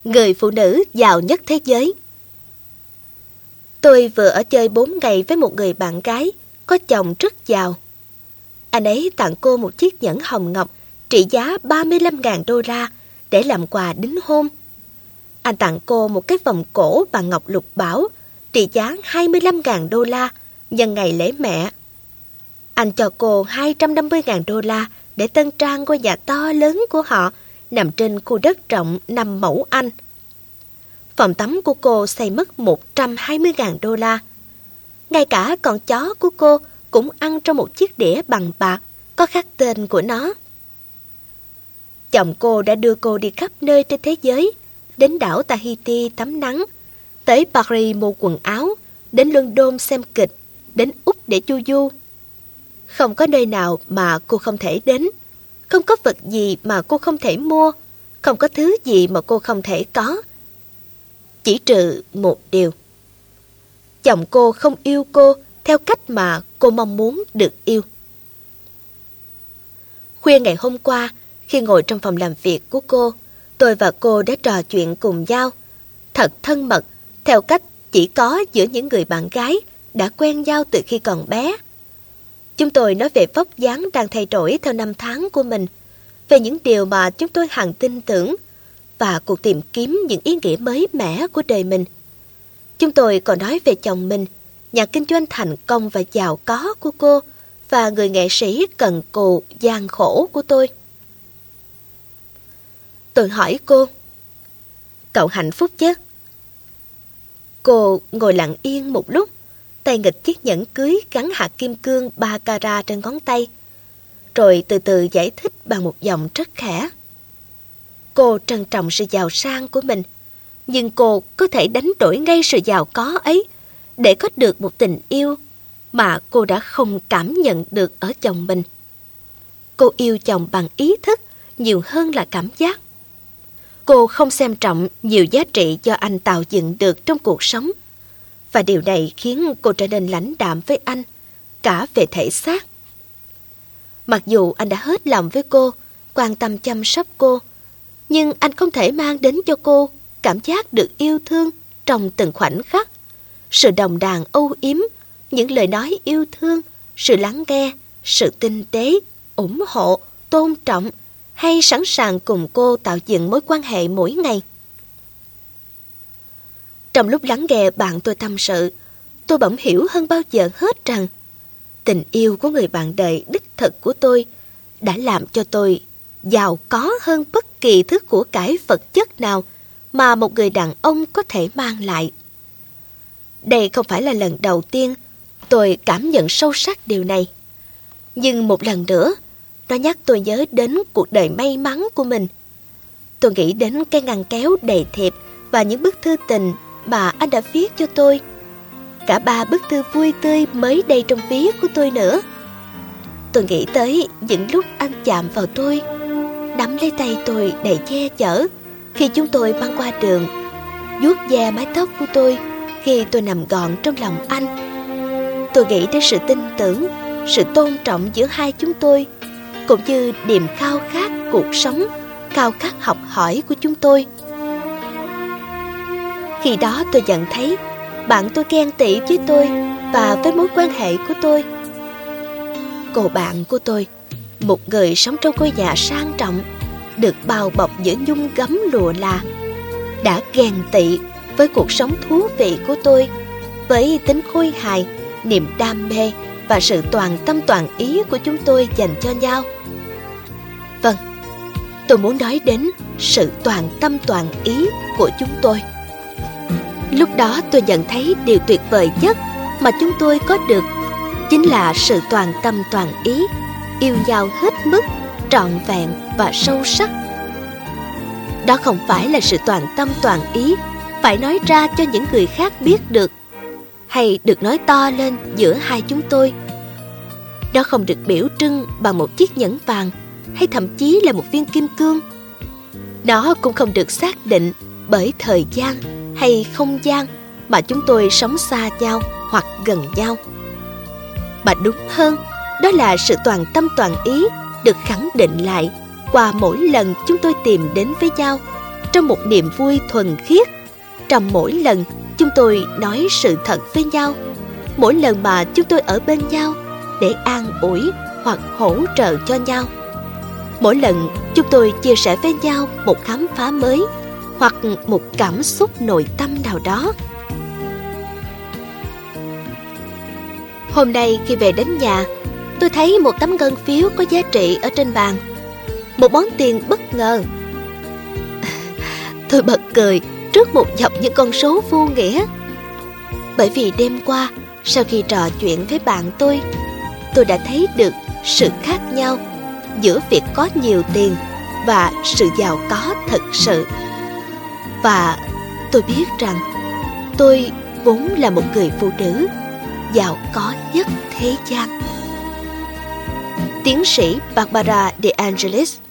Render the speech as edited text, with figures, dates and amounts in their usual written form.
người phụ nữ giàu nhất thế giới. Tôi vừa ở chơi 4 ngày với một người bạn gái có chồng rất giàu. Anh ấy tặng cô một chiếc nhẫn hồng ngọc trị giá $35.000 để làm quà đính hôn. Anh tặng cô một cái vòng cổ bằng ngọc lục bảo trị giá $25.000 nhân ngày lễ mẹ. Anh cho cô $250.000 để tân trang ngôi nhà to lớn của họ nằm trên khu đất rộng 5 mẫu Anh. Phòng tắm của cô xây mất $120.000. Ngay cả con chó của cô cũng ăn trong một chiếc đĩa bằng bạc có khắc tên của nó. Chồng cô đã đưa cô đi khắp nơi trên thế giới, đến đảo Tahiti tắm nắng, tới Paris mua quần áo, đến London xem kịch, đến Úc để chu du. Không có nơi nào mà cô không thể đến, không có vật gì mà cô không thể mua, không có thứ gì mà cô không thể có. Chỉ trừ một điều. Chồng cô không yêu cô theo cách mà cô mong muốn được yêu. Khuya ngày hôm qua, khi ngồi trong phòng làm việc của cô, tôi và cô đã trò chuyện cùng nhau, thật thân mật, theo cách chỉ có giữa những người bạn gái đã quen nhau từ khi còn bé. Chúng tôi nói về vóc dáng đang thay đổi theo năm tháng của mình, về những điều mà chúng tôi hằng tin tưởng, và cuộc tìm kiếm những ý nghĩa mới mẻ của đời mình. Chúng tôi còn nói về chồng mình, nhà kinh doanh thành công và giàu có của cô, và người nghệ sĩ cần cù, gian khổ của tôi. Tôi hỏi cô, cậu hạnh phúc chứ? Cô ngồi lặng yên một lúc, tay nghịch chiếc nhẫn cưới gắn hạt kim cương 3 carat trên ngón tay, rồi từ từ giải thích bằng một giọng rất khẽ. Cô trân trọng sự giàu sang của mình, nhưng cô có thể đánh đổi ngay sự giàu có ấy để có được một tình yêu mà cô đã không cảm nhận được ở chồng mình. Cô yêu chồng bằng ý thức nhiều hơn là cảm giác. Cô không xem trọng nhiều giá trị do anh tạo dựng được trong cuộc sống, và điều này khiến cô trở nên lãnh đạm với anh, cả về thể xác. Mặc dù anh đã hết lòng với cô, quan tâm chăm sóc cô, nhưng anh không thể mang đến cho cô cảm giác được yêu thương trong từng khoảnh khắc. Sự đồng đàn âu yếm, những lời nói yêu thương, sự lắng nghe, sự tinh tế, ủng hộ, tôn trọng, hay sẵn sàng cùng cô tạo dựng mối quan hệ mỗi ngày. Trong lúc lắng nghe bạn tôi tâm sự, tôi bỗng hiểu hơn bao giờ hết rằng tình yêu của người bạn đời đích thực của tôi đã làm cho tôi giàu có hơn bất kỳ thứ của cải vật chất nào mà một người đàn ông có thể mang lại. Đây không phải là lần đầu tiên tôi cảm nhận sâu sắc điều này. Nhưng một lần nữa, nó nhắc tôi nhớ đến cuộc đời may mắn của mình. Tôi nghĩ đến cái ngăn kéo đầy thiệp và những bức thư tình mà anh đã viết cho tôi. Cả 3 bức thư vui tươi mới đây trong ví của tôi nữa. Tôi nghĩ tới những lúc anh chạm vào tôi, nắm lấy tay tôi đầy che chở khi chúng tôi băng qua đường, vuốt ve mái tóc của tôi khi tôi nằm gọn trong lòng anh. Tôi nghĩ đến sự tin tưởng, sự tôn trọng giữa hai chúng tôi, cũng như niềm khao khát cuộc sống, khao khát học hỏi của chúng tôi. Khi đó tôi nhận thấy bạn tôi ghen tị với tôi và với mối quan hệ của tôi. Cô bạn của tôi, một người sống trong ngôi nhà sang trọng, được bao bọc giữa nhung gấm lụa là, đã ghen tị với cuộc sống thú vị của tôi, với tính khôi hài, niềm đam mê và sự toàn tâm toàn ý của chúng tôi dành cho nhau. Vâng, tôi muốn nói đến sự toàn tâm toàn ý của chúng tôi. Lúc đó tôi nhận thấy điều tuyệt vời nhất mà chúng tôi có được chính là sự toàn tâm toàn ý, yêu nhau hết mức, trọn vẹn và sâu sắc. Đó không phải là sự toàn tâm toàn ý phải nói ra cho những người khác biết được, hay được nói to lên giữa hai chúng tôi. Đó không được biểu trưng bằng một chiếc nhẫn vàng, hay thậm chí là một viên kim cương. Nó cũng không được xác định bởi thời gian hay không gian mà chúng tôi sống xa nhau hoặc gần nhau. Mà đúng hơn, đó là sự toàn tâm toàn ý được khẳng định lại qua mỗi lần chúng tôi tìm đến với nhau trong một niềm vui thuần khiết. Trong mỗi lần chúng tôi nói sự thật với nhau, mỗi lần mà chúng tôi ở bên nhau để an ủi hoặc hỗ trợ cho nhau, mỗi lần chúng tôi chia sẻ với nhau một khám phá mới hoặc một cảm xúc nội tâm nào đó. Hôm nay khi về đến nhà, tôi thấy một tấm ngân phiếu có giá trị ở trên bàn, một món tiền bất ngờ. Tôi bật cười trước một dòng những con số vô nghĩa. Bởi vì đêm qua, sau khi trò chuyện với bạn tôi đã thấy được sự khác nhau giữa việc có nhiều tiền và sự giàu có thực sự. Và tôi biết rằng tôi vốn là một người phụ nữ giàu có nhất thế gian. Tiến sĩ Barbara De Angelis.